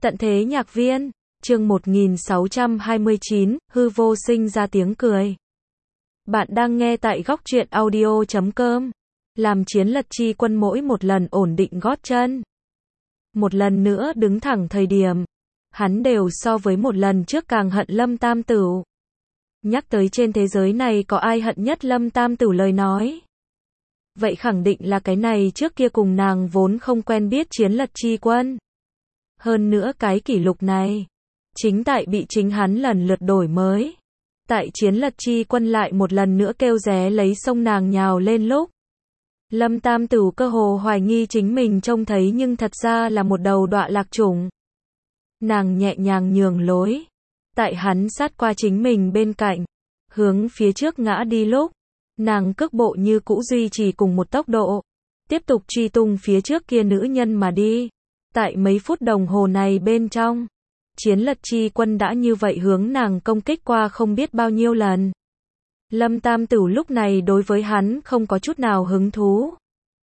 Tận thế nhạc viên, chương 1629, hư vô sinh ra tiếng cười. Bạn đang nghe tại góc truyện audio.com. Làm Chiến Lật Chi Quân mỗi một lần ổn định gót chân, một lần nữa đứng thẳng thời điểm, hắn đều so với một lần trước càng hận Lâm Tam Tửu. Nhắc tới trên thế giới này có ai hận nhất Lâm Tam Tửu lời nói, vậy khẳng định là cái này trước kia cùng nàng vốn không quen biết Chiến Lật Chi Quân. Hơn nữa cái kỷ lục này, chính tại bị chính hắn lần lượt đổi mới. Tại Chiến Lật Chi Quân lại một lần nữa kêu ré lấy sông nàng nhào lên lúc, Lâm Tam Tửu cơ hồ hoài nghi chính mình trông thấy nhưng thật ra là một đầu đọa lạc trùng. Nàng nhẹ nhàng nhường lối, tại hắn sát qua chính mình bên cạnh, hướng phía trước ngã đi lúc, nàng cước bộ như cũ duy trì cùng một tốc độ, tiếp tục truy tung phía trước kia nữ nhân mà đi. Tại mấy phút đồng hồ này bên trong, Chiến Lật Chi Quân đã như vậy hướng nàng công kích qua không biết bao nhiêu lần. Lâm Tam Tửu lúc này đối với hắn không có chút nào hứng thú.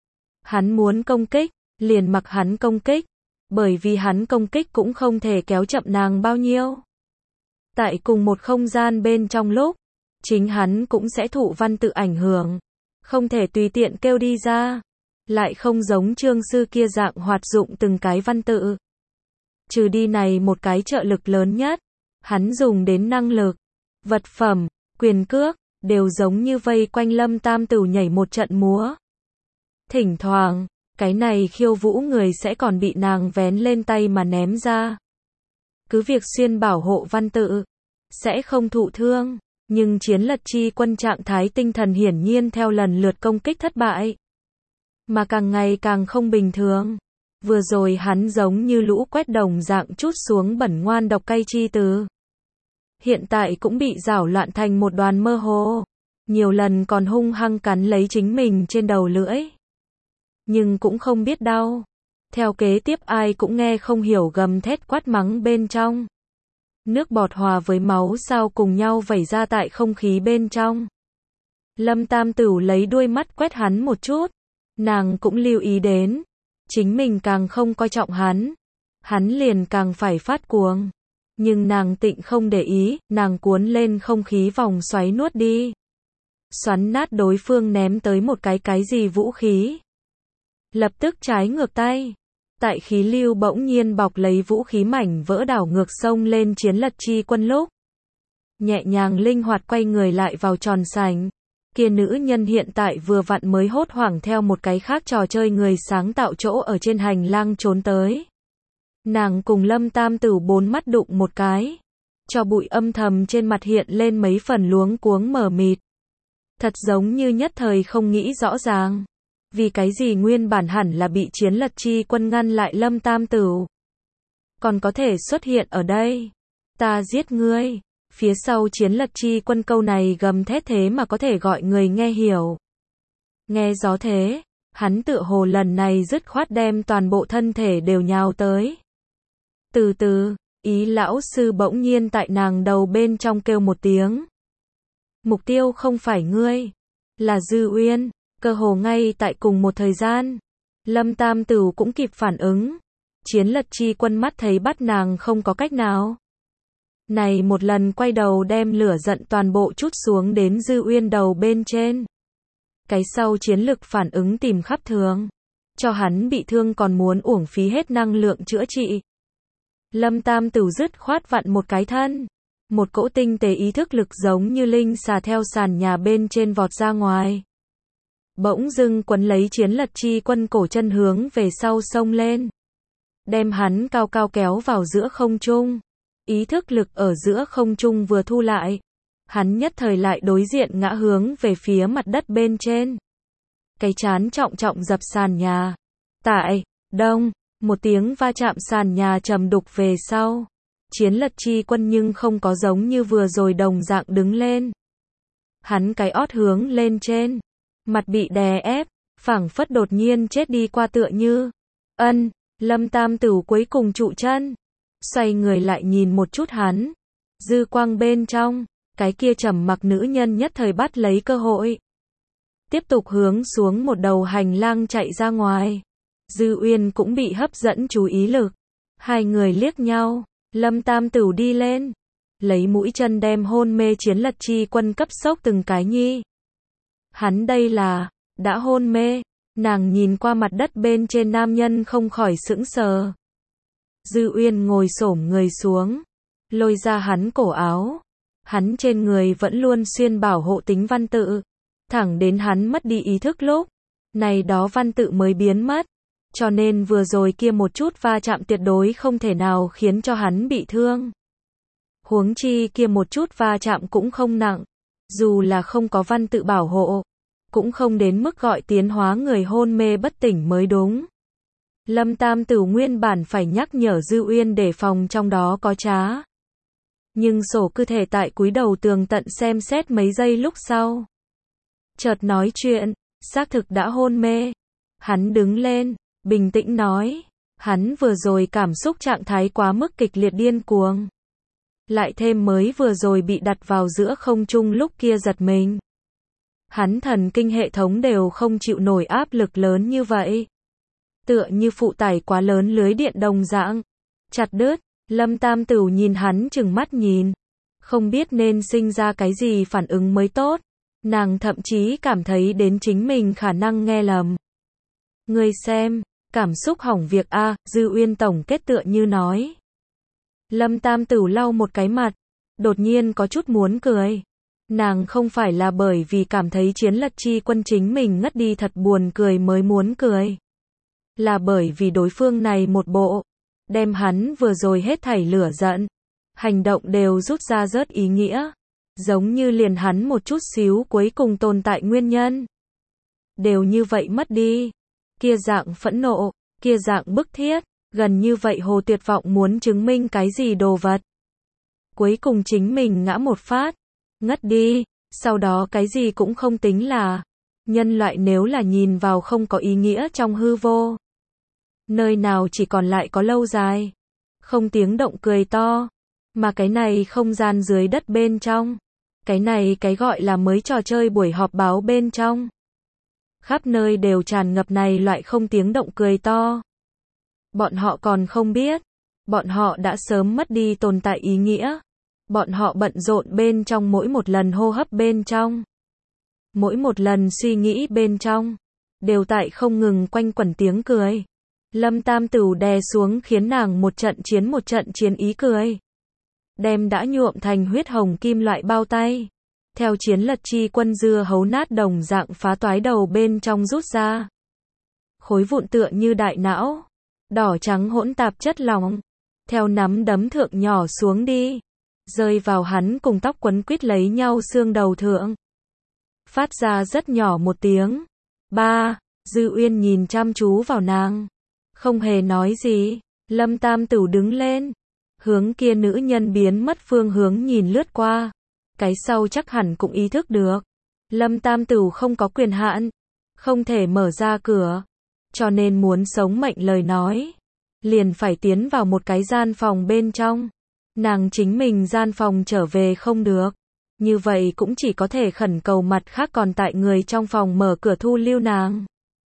Hắn muốn công kích, liền mặc hắn công kích, bởi vì hắn công kích cũng không thể kéo chậm nàng bao nhiêu. Tại cùng một không gian bên trong lúc, chính hắn cũng sẽ thụ văn tự ảnh hưởng, không thể tùy tiện kêu đi ra, lại không giống Trương sư kia dạng hoạt dụng từng cái văn tự. Trừ đi này một cái trợ lực lớn nhất, hắn dùng đến năng lực, vật phẩm, quyền cước, đều giống như vây quanh Lâm Tam Tửu nhảy một trận múa. Thỉnh thoảng, cái này khiêu vũ người sẽ còn bị nàng vén lên tay mà ném ra. Cứ việc xuyên bảo hộ văn tự, sẽ không thụ thương, nhưng Chiến Lật Chi Quân trạng thái tinh thần hiển nhiên theo lần lượt công kích thất bại, mà càng ngày càng không bình thường. Vừa rồi hắn giống như lũ quét đồng dạng trút xuống bẩn ngoan độc cay chi từ. Hiện tại cũng bị rảo loạn thành một đoàn mơ hồ. Nhiều lần còn hung hăng cắn lấy chính mình trên đầu lưỡi. Nhưng cũng không biết đau. Theo kế tiếp ai cũng nghe không hiểu gầm thét quát mắng bên trong. Nước bọt hòa với máu sao cùng nhau vẩy ra tại không khí bên trong. Lâm Tam Tửu lấy đuôi mắt quét hắn một chút. Nàng cũng lưu ý đến. Chính mình càng không coi trọng hắn liền càng phải phát cuồng. Nhưng nàng tịnh không để ý, nàng cuốn lên không khí vòng xoáy nuốt đi. Xoắn nát đối phương ném tới một cái gì vũ khí. Lập tức trái ngược tay. Tại khí lưu bỗng nhiên bọc lấy vũ khí mảnh vỡ đảo ngược sông lên Chiến Lật Chi Quân lúc. Nhẹ nhàng linh hoạt quay người lại vào tròn sành. Kia nữ nhân hiện tại vừa vặn mới hốt hoảng theo một cái khác trò chơi người sáng tạo chỗ ở trên hành lang trốn tới. Nàng cùng Lâm Tam Tửu bốn mắt đụng một cái. Cho bụi âm thầm trên mặt hiện lên mấy phần luống cuống mờ mịt. Thật giống như nhất thời không nghĩ rõ ràng. Vì cái gì nguyên bản hẳn là bị Chiến Lật Chi Quân ngăn lại Lâm Tam Tửu. Còn có thể xuất hiện ở đây. Ta giết ngươi. Phía sau Chiến Lật Chi Quân câu này gầm thét thế mà có thể gọi người nghe hiểu. Nghe gió thế, hắn tựa hồ lần này dứt khoát đem toàn bộ thân thể đều nhào tới. Từ từ, ý lão sư bỗng nhiên tại nàng đầu bên trong kêu một tiếng. Mục tiêu không phải ngươi, là Dư Uyên. Cơ hồ ngay tại cùng một thời gian, Lâm Tam Tửu cũng kịp phản ứng. Chiến Lật Chi Quân mắt thấy bắt nàng không có cách nào. Này một lần quay đầu đem lửa giận toàn bộ trút xuống đến Dư Uyên đầu bên trên. Cái sau chiến lực phản ứng tìm khắp thường. Cho hắn bị thương còn muốn uổng phí hết năng lượng chữa trị. Lâm Tam Tửu dứt khoát vặn một cái thân. Một cỗ tinh tế ý thức lực giống như linh xà theo sàn nhà bên trên vọt ra ngoài. Bỗng dưng quấn lấy Chiến Lật Chi Quân cổ chân hướng về sau xông lên. Đem hắn cao cao kéo vào giữa không trung. Ý thức lực ở giữa không trung vừa thu lại. Hắn nhất thời lại đối diện ngã hướng về phía mặt đất bên trên. Cái chán trọng trọng dập sàn nhà. Tại, đông, một tiếng va chạm sàn nhà trầm đục về sau. Chiến Lật Chi Quân nhưng không có giống như vừa rồi đồng dạng đứng lên. Hắn cái ót hướng lên trên. Mặt bị đè ép, phảng phất đột nhiên chết đi qua tựa như. Lâm Tam Tửu cuối cùng trụ chân. Xoay người lại nhìn một chút hắn. Dư quang bên trong, cái kia trầm mặc nữ nhân nhất thời bắt lấy cơ hội. Tiếp tục hướng xuống một đầu hành lang chạy ra ngoài. Dư Uyên cũng bị hấp dẫn chú ý lực. Hai người liếc nhau, Lâm Tam Tửu đi lên, lấy mũi chân đem hôn mê Chiến Lật Chi Quân cấp sốc từng cái nhi. Hắn đây là, đã hôn mê, nàng nhìn qua mặt đất bên trên nam nhân không khỏi sững sờ. Dư Uyên ngồi xổm người xuống, lôi ra hắn cổ áo. Hắn trên người vẫn luôn xuyên bảo hộ tính văn tự, thẳng đến hắn mất đi ý thức lúc này đó văn tự mới biến mất, cho nên vừa rồi kia một chút va chạm tuyệt đối không thể nào khiến cho hắn bị thương. Huống chi kia một chút va chạm cũng không nặng, dù là không có văn tự bảo hộ, cũng không đến mức gọi tiến hóa người hôn mê bất tỉnh mới đúng. Lâm Tam Tửu nguyên bản phải nhắc nhở Dư Uyên để phòng trong đó có trá. Nhưng sổ cơ thể tại cúi đầu tường tận xem xét mấy giây lúc sau. Chợt nói chuyện, xác thực đã hôn mê. Hắn đứng lên, bình tĩnh nói, hắn vừa rồi cảm xúc trạng thái quá mức kịch liệt điên cuồng. Lại thêm mới vừa rồi bị đặt vào giữa không trung lúc kia giật mình. Hắn thần kinh hệ thống đều không chịu nổi áp lực lớn như vậy. Tựa như phụ tải quá lớn lưới điện đồng dạng. Chặt đứt. Lâm Tam Tửu nhìn hắn chừng mắt nhìn, không biết nên sinh ra cái gì phản ứng mới tốt. Nàng thậm chí cảm thấy đến chính mình khả năng nghe lầm. Ngươi xem, cảm xúc hỏng việc a, Dư Uyên tổng kết tựa như nói. Lâm Tam Tửu lau một cái mặt, đột nhiên có chút muốn cười. Nàng không phải là bởi vì cảm thấy Chiến Lật Chi Quân chính mình ngất đi thật buồn cười mới muốn cười. Là bởi vì đối phương này một bộ đem hắn vừa rồi hết thảy lửa giận, hành động đều rút ra rớt ý nghĩa, giống như liền hắn một chút xíu cuối cùng tồn tại nguyên nhân. Đều như vậy mất đi, kia dạng phẫn nộ, kia dạng bức thiết, gần như vậy hồ tuyệt vọng muốn chứng minh cái gì đồ vật. Cuối cùng chính mình ngã một phát, ngất đi, sau đó cái gì cũng không tính là, nhân loại nếu là nhìn vào không có ý nghĩa trong hư vô. Nơi nào chỉ còn lại có lâu dài, không tiếng động cười to, mà cái này không gian dưới đất bên trong, cái này cái gọi là mới trò chơi buổi họp báo bên trong. Khắp nơi đều tràn ngập này loại không tiếng động cười to. Bọn họ còn không biết, bọn họ đã sớm mất đi tồn tại ý nghĩa. Bọn họ bận rộn bên trong mỗi một lần hô hấp bên trong, mỗi một lần suy nghĩ bên trong, đều tại không ngừng quanh quẩn tiếng cười. Lâm Tam Tửu đè xuống khiến nàng một trận chiến ý cười. Đem đã nhuộm thành huyết hồng kim loại bao tay. Theo Chiến Lật Chi Quân dưa hấu nát đồng dạng phá toái đầu bên trong rút ra. Khối vụn tựa như đại não. Đỏ trắng hỗn tạp chất lỏng. Theo nắm đấm thượng nhỏ xuống đi. Rơi vào hắn cùng tóc quấn quýt lấy nhau xương đầu thượng. Phát ra rất nhỏ một tiếng. Ba, Dư Uyên nhìn chăm chú vào nàng. Không hề nói gì, Lâm Tam Tửu đứng lên, hướng kia nữ nhân biến mất phương hướng nhìn lướt qua. Cái sau chắc hẳn cũng ý thức được. Lâm Tam Tửu không có quyền hạn, không thể mở ra cửa, cho nên muốn sống mệnh lời nói, liền phải tiến vào một cái gian phòng bên trong. Nàng chính mình gian phòng trở về không được, như vậy cũng chỉ có thể khẩn cầu mặt khác còn tại người trong phòng mở cửa thu lưu nàng.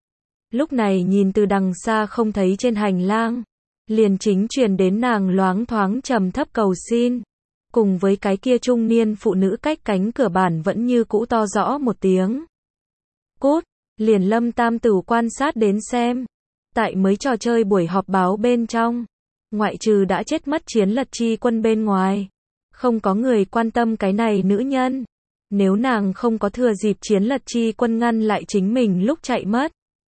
Lúc này nhìn từ đằng xa không thấy trên hành lang, liền chính truyền đến nàng loáng thoáng trầm thấp cầu xin, cùng với cái kia trung niên phụ nữ cách cánh cửa bản vẫn như cũ to rõ một tiếng. Cút, liền Lâm Tam Tửu quan sát đến xem, tại mới trò chơi buổi họp báo bên trong, ngoại trừ đã chết mất Chiến Lật Chi Quân bên ngoài, không có người quan tâm cái này nữ nhân. Nếu nàng không có thừa dịp Chiến Lật Chi Quân ngăn lại chính mình lúc chạy mất,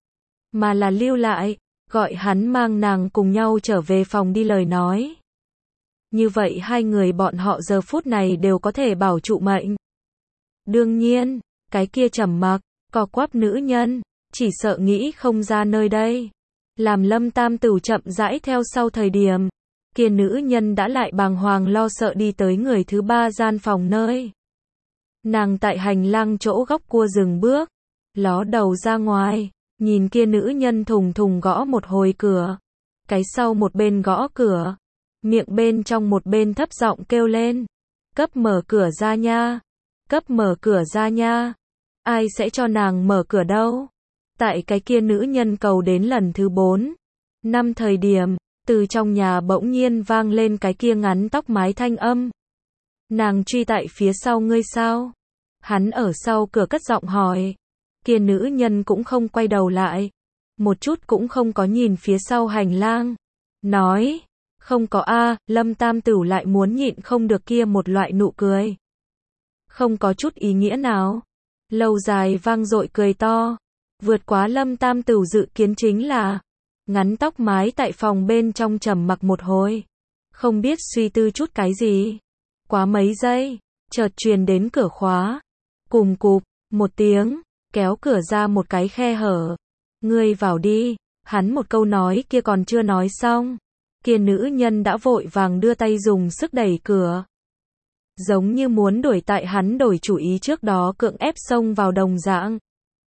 mà là lưu lại, gọi hắn mang nàng cùng nhau trở về phòng đi lời nói. Như vậy hai người bọn họ giờ phút này đều có thể bảo trụ mệnh. Đương nhiên, cái kia trầm mặc, co quắp nữ nhân, chỉ sợ nghĩ không ra nơi đây. Làm Lâm Tam Tửu chậm rãi theo sau thời điểm, kia nữ nhân đã lại bàng hoàng lo sợ đi tới người thứ ba gian phòng nơi. Nàng tại hành lang chỗ góc cua dừng bước, ló đầu ra ngoài. Nhìn kia nữ nhân thùng thùng gõ một hồi cửa. Cái sau một bên gõ cửa, miệng bên trong một bên thấp giọng kêu lên. Cấp mở cửa ra nha. Cấp mở cửa ra nha. Ai sẽ cho nàng mở cửa đâu? Tại cái kia nữ nhân cầu đến lần thứ 4, 5 thời điểm, Từ trong nhà bỗng nhiên vang lên cái kia ngắn tóc mái thanh âm. Nàng truy tại phía sau ngươi sao? Hắn ở sau cửa cất giọng hỏi. Kia nữ nhân cũng không quay đầu lại. Một chút cũng không có nhìn phía sau hành lang. Nói, không có a. Lâm Tam Tửu lại muốn nhịn không được kia một loại nụ cười. Không có chút ý nghĩa nào. Lâu dài vang dội cười to. Vượt quá Lâm Tam Tửu dự kiến chính là ngắn tóc mái tại phòng bên trong trầm mặc một hồi. Không biết suy tư chút cái gì. Quá mấy giây, chợt truyền đến cửa khóa. Cùm cụp, một tiếng, kéo cửa ra một cái khe hở. Ngươi vào đi. Hắn một câu nói kia còn chưa nói xong. Kia nữ nhân đã vội vàng đưa tay dùng sức đẩy cửa. Giống như muốn đuổi tại hắn đổi chủ ý trước đó cưỡng ép xông vào đồng dạng.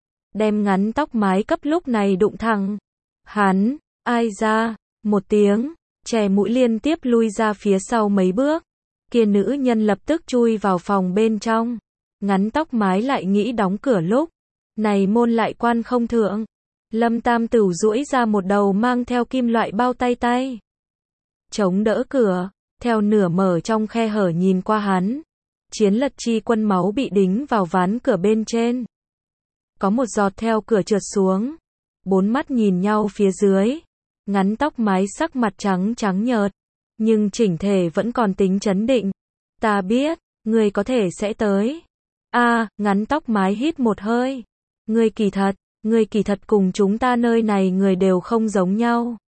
Đem ngắn tóc mái cấp lúc này đụng thẳng. Hắn, ai ra, một tiếng, chè mũi liên tiếp lui ra phía sau mấy bước. Kia nữ nhân lập tức chui vào phòng bên trong. Ngắn tóc mái lại nghĩ đóng cửa lúc này môn lại quan không thượng. Lâm Tam Tửu duỗi ra một đầu mang theo kim loại bao tay tay. Chống đỡ cửa, theo nửa mở trong khe hở nhìn qua hắn. Chiến Lật Chi Quân máu bị đính vào ván cửa bên trên. Có một giọt theo cửa trượt xuống. Bốn mắt nhìn nhau phía dưới. Ngắn tóc mái sắc mặt trắng trắng nhợt. Nhưng chỉnh thể vẫn còn tính trấn định. Ta biết, ngươi có thể sẽ tới. Ngắn tóc mái hít một hơi. Ngươi kỳ thật cùng chúng ta nơi này người đều không giống nhau.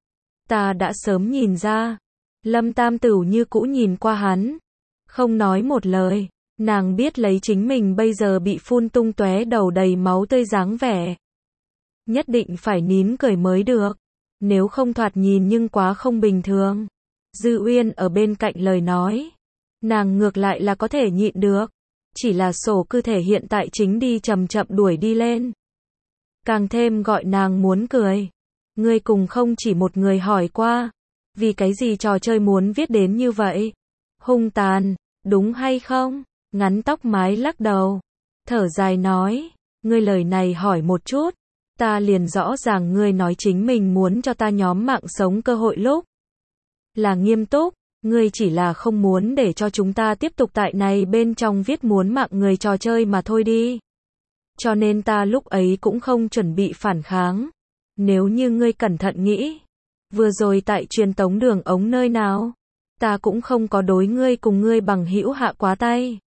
Ta đã sớm nhìn ra. Lâm Tam Tửu như cũ nhìn qua hắn. Không nói một lời. Nàng biết lấy chính mình bây giờ bị phun tung tóe đầu đầy máu tươi dáng vẻ. Nhất định phải nín cười mới được. Nếu không thoạt nhìn nhưng quá không bình thường. Dư Uyên ở bên cạnh lời nói. Nàng ngược lại là có thể nhịn được. Chỉ là sổ cư thể hiện tại chính đi chậm chậm đuổi đi lên. Càng thêm gọi nàng muốn cười. Ngươi cùng không chỉ một người hỏi qua. Vì cái gì trò chơi muốn viết đến như vậy? Hung tàn, đúng hay không? Ngắn tóc mái lắc đầu. Thở dài nói. Ngươi lời này hỏi một chút. Ta liền rõ ràng ngươi nói chính mình muốn cho ta nhóm mạng sống cơ hội lúc. Là nghiêm túc. Ngươi chỉ là không muốn để cho chúng ta tiếp tục tại này bên trong viết muốn mạng người trò chơi mà thôi đi. Cho nên ta lúc ấy cũng không chuẩn bị phản kháng. Nếu như ngươi cẩn thận nghĩ. Vừa rồi tại truyền tống đường ống nơi nào. Ta cũng không có đối ngươi cùng ngươi bằng hữu hạ quá tay.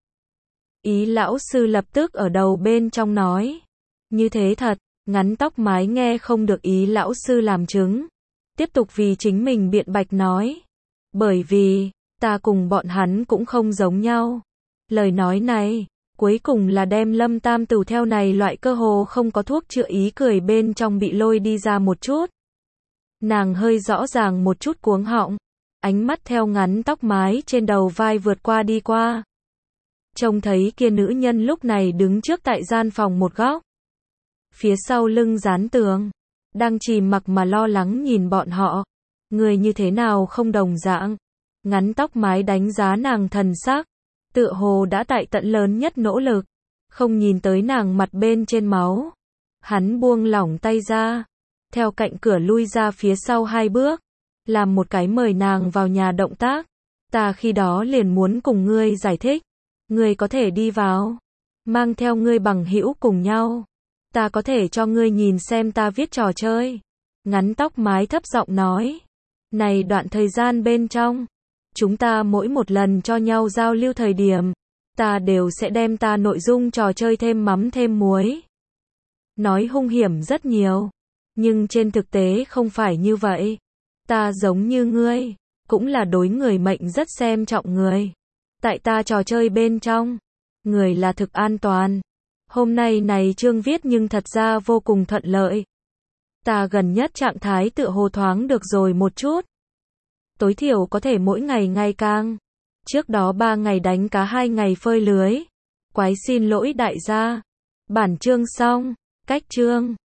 Ý lão sư lập tức ở đầu bên trong nói. Như thế thật. Ngắn tóc mái nghe không được ý lão sư làm chứng. Tiếp tục vì chính mình biện bạch nói. Bởi vì, ta cùng bọn hắn cũng không giống nhau. Lời nói này, cuối cùng là đem Lâm Tam Tửu theo này loại cơ hồ không có thuốc chữa ý cười bên trong bị lôi đi ra một chút. Nàng hơi rõ ràng một chút cuống họng. Ánh mắt theo ngắn tóc mái trên đầu vai vượt qua đi qua. Trông thấy kia nữ nhân lúc này đứng trước tại gian phòng một góc. Phía sau lưng dán tường. Đang chìm mặc mà lo lắng nhìn bọn họ. Người như thế nào không đồng dạng. Ngắn tóc mái đánh giá nàng thần sắc. Tựa hồ đã tại tận lớn nhất nỗ lực. Không nhìn tới nàng mặt bên trên máu. Hắn buông lỏng tay ra. Theo cạnh cửa lui ra phía sau 2 bước. Làm một cái mời nàng vào nhà động tác. Ta khi đó liền muốn cùng ngươi giải thích. Ngươi có thể đi vào. Mang theo ngươi bằng hữu cùng nhau. Ta có thể cho ngươi nhìn xem ta viết trò chơi. Ngắn tóc mái thấp giọng nói. Này đoạn thời gian bên trong. Chúng ta mỗi một lần cho nhau giao lưu thời điểm. Ta đều sẽ đem ta nội dung trò chơi thêm mắm thêm muối. Nói hung hiểm rất nhiều. Nhưng trên thực tế không phải như vậy. Ta giống như ngươi. Cũng là đối người mệnh rất xem trọng người. Tại ta trò chơi bên trong. Người là thực an toàn. Hôm nay này chương viết nhưng thật ra vô cùng thuận lợi. Ta gần nhất trạng thái tựa hồ thoáng được rồi một chút. Tối thiểu có thể mỗi ngày ngày càng. Trước đó 3 ngày đánh cá 2 ngày phơi lưới. Quái xin lỗi đại gia. Bản chương xong. Cách chương.